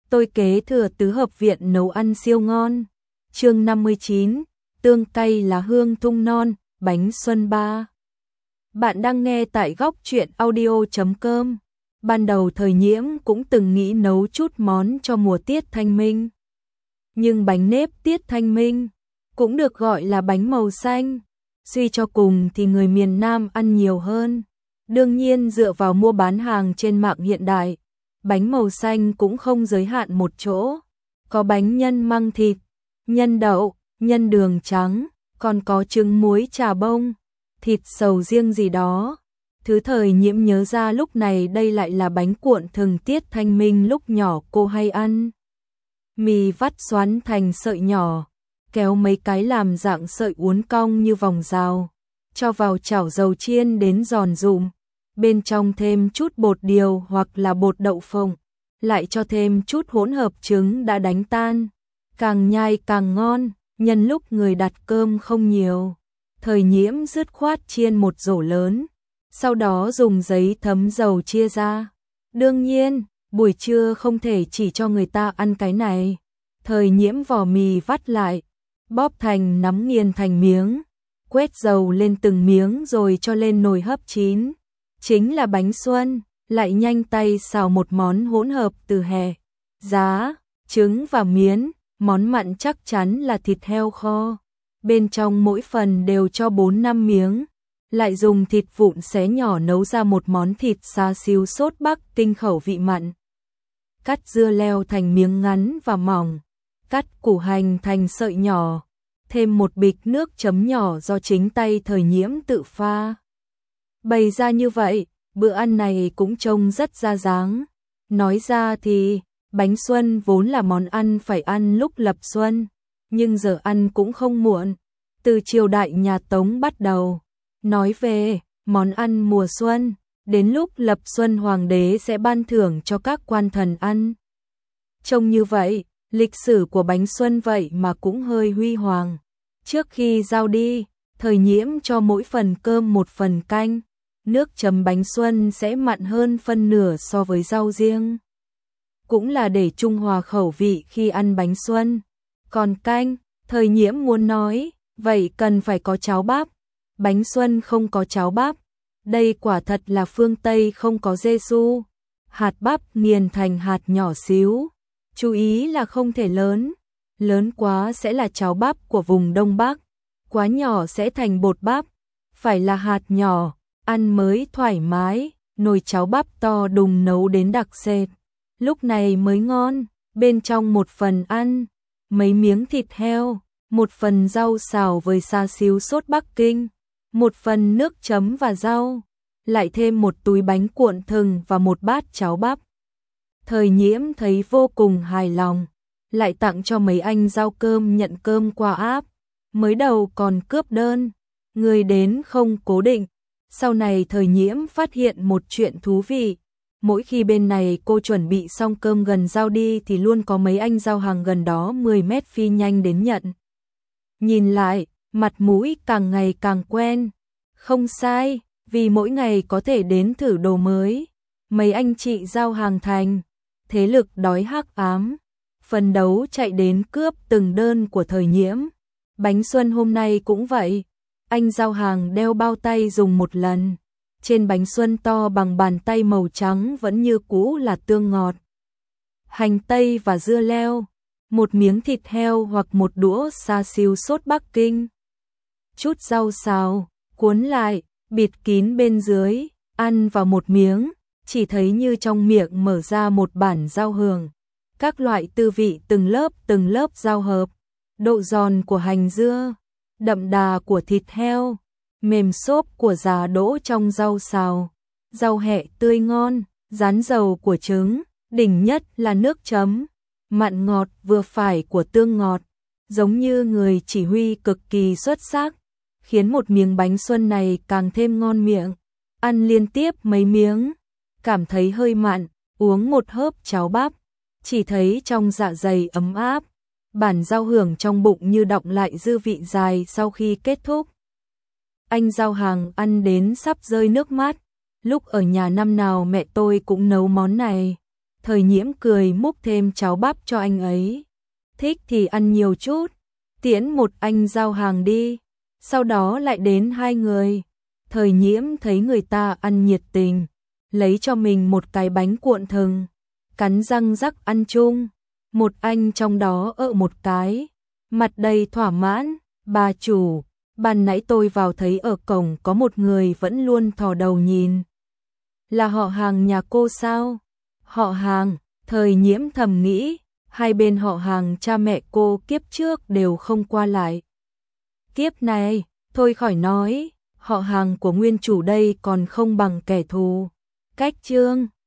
tôi kế thừa tứ hợp viện nấu ăn siêu ngon. Chương 59, tương cay lá hương thung non, bánh xuân 3. Bạn đang nghe tại góc truyện audio.com. Ban đầu Thời Nhiễm cũng từng nghĩ nấu chút món cho mùa tiết thanh minh. Nhưng bánh nếp tiết thanh minh cũng được gọi là bánh màu xanh. Suy cho cùng thì người miền Nam ăn nhiều hơn. Đương nhiên dựa vào mua bán hàng trên mạng hiện đại, bánh màu xanh cũng không giới hạn một chỗ. Có bánh nhân măng thịt, nhân đậu, nhân đường trắng, còn có trứng muối chả bông, thịt sầu riêng gì đó. Thứ Thời Nhiễm nhớ ra lúc này đây lại là bánh cuộn thường tiết thanh minh lúc nhỏ cô hay ăn. Mì vắt xoắn thành sợi nhỏ, kéo mấy cái làm dạng sợi uốn cong như vòng rào, cho vào chảo dầu chiên đến giòn rụm, bên trong thêm chút bột điều hoặc là bột đậu phộng, lại cho thêm chút hỗn hợp trứng đã đánh tan, càng nhai càng ngon. Nhân lúc người đặt cơm không nhiều, Thời Nhiễm dứt khoát chiên một rổ lớn, sau đó dùng giấy thấm dầu chia ra. Đương nhiên, buổi trưa không thể chỉ cho người ta ăn cái này. Thời Nhiễm vò mì vắt lại, bóp thành nắm nghiền thành miếng, quét dầu lên từng miếng rồi cho lên nồi hấp chín. Chính là bánh xuân, lại nhanh tay xào một món hỗn hợp từ hẹ, giá, trứng và miến. Món mặn chắc chắn là thịt heo kho, bên trong mỗi phần đều cho 4-5 miếng, lại dùng thịt vụn xé nhỏ nấu ra một món thịt xá xíu sốt Bắc Kinh khẩu vị mặn. Cắt dưa leo thành miếng ngắn và mỏng, cắt củ hành thành sợi nhỏ, thêm một bịch nước chấm nhỏ do chính tay Thời Nhiễm tự pha. Bày ra như vậy, bữa ăn này cũng trông rất ra dáng. Nói ra thì bánh xuân vốn là món ăn phải ăn lúc lập xuân, nhưng giờ ăn cũng không muộn. Từ triều đại nhà Tống bắt đầu, nói về món ăn mùa xuân, đến lúc lập xuân hoàng đế sẽ ban thưởng cho các quan thần ăn. Trông như vậy, lịch sử của bánh xuân vậy mà cũng hơi huy hoàng. Trước khi giao đi, Thời Nhiễm cho mỗi phần cơm một phần canh, nước chấm bánh xuân sẽ mặn hơn phân nửa so với rau riêng. Cũng là để trung hòa khẩu vị khi ăn bánh xuân. Còn canh, Thời Nhiễm muốn nói, vậy cần phải có cháo bắp. Bánh xuân không có cháo bắp. Đây quả thật là phương Tây không có Giêsu. Hạt bắp nghiền thành hạt nhỏ xíu. Chú ý là không thể lớn. Lớn quá sẽ là cháo bắp của vùng Đông Bắc. Quá nhỏ sẽ thành bột bắp. Phải là hạt nhỏ, ăn mới thoải mái. Nồi cháo bắp to đùng nấu đến đặc sệt, lúc này mới ngon. Bên trong một phần ăn, mấy miếng thịt heo, một phần rau xào với xá xíu sốt Bắc Kinh, một phần nước chấm và rau, lại thêm một túi bánh cuộn thừng và một bát cháo bắp. Thời Nhiễm thấy vô cùng hài lòng, lại tặng cho mấy anh giao cơm nhận cơm qua app. Mới đầu còn cướp đơn, người đến không cố định. Sau này Thời Nhiễm phát hiện một chuyện thú vị. Mỗi khi bên này cô chuẩn bị xong cơm gần giao đi thì luôn có mấy anh giao hàng gần đó 10 mét phi nhanh đến nhận. Nhìn lại, mặt mũi càng ngày càng quen. Không sai, vì mỗi ngày có thể đến thử đồ mới. Mấy anh chị giao hàng thành, thế lực đói hắc ám, phấn đấu chạy đến cướp từng đơn của Thời Nhiễm. Bánh xuân hôm nay cũng vậy. Anh giao hàng đeo bao tay dùng một lần. Trên bánh xuân to bằng bàn tay màu trắng vẫn như cũ là tương ngọt, hành tây và dưa leo, một miếng thịt heo hoặc một đũa xá xíu sốt Bắc Kinh. Chút rau xào, cuốn lại, bịt kín bên dưới, ăn vào một miếng, chỉ thấy như trong miệng mở ra một bản giao hưởng. Các loại tư vị từng lớp giao hợp, độ giòn của hành dưa, đậm đà của thịt heo, mềm xốp của giá đỗ trong rau xào, rau hẹ tươi ngon, rán dầu của trứng, đỉnh nhất là nước chấm, mặn ngọt vừa phải của tương ngọt, giống như người chỉ huy cực kỳ xuất sắc, khiến một miếng bánh xuân này càng thêm ngon miệng. Ăn liên tiếp mấy miếng, cảm thấy hơi mặn, uống một hớp cháo bắp, chỉ thấy trong dạ dày ấm áp, bản giao hưởng trong bụng như đọng lại dư vị dài sau khi kết thúc. Anh giao hàng ăn đến sắp rơi nước mắt, lúc ở nhà năm nào mẹ tôi cũng nấu món này. Thời Nhiễm cười múc thêm cháo bắp cho anh ấy. Thích thì ăn nhiều chút, tiễn một anh giao hàng đi. Sau đó lại đến hai người. Thời Nhiễm thấy người ta ăn nhiệt tình, lấy cho mình một cái bánh cuộn thừng, cắn răng rắc ăn chung. Một anh trong đó một cái, mặt đầy thỏa mãn. Bà chủ, ban nãy tôi vào thấy ở cổng có một người vẫn luôn thò đầu nhìn. Là họ hàng nhà cô sao? Họ hàng, Thời Nhiễm thầm nghĩ, hai bên họ hàng cha mẹ cô kiếp trước đều không qua lại. Kiếp này, thôi khỏi nói, họ hàng của nguyên chủ đây còn không bằng kẻ thù. Cách chương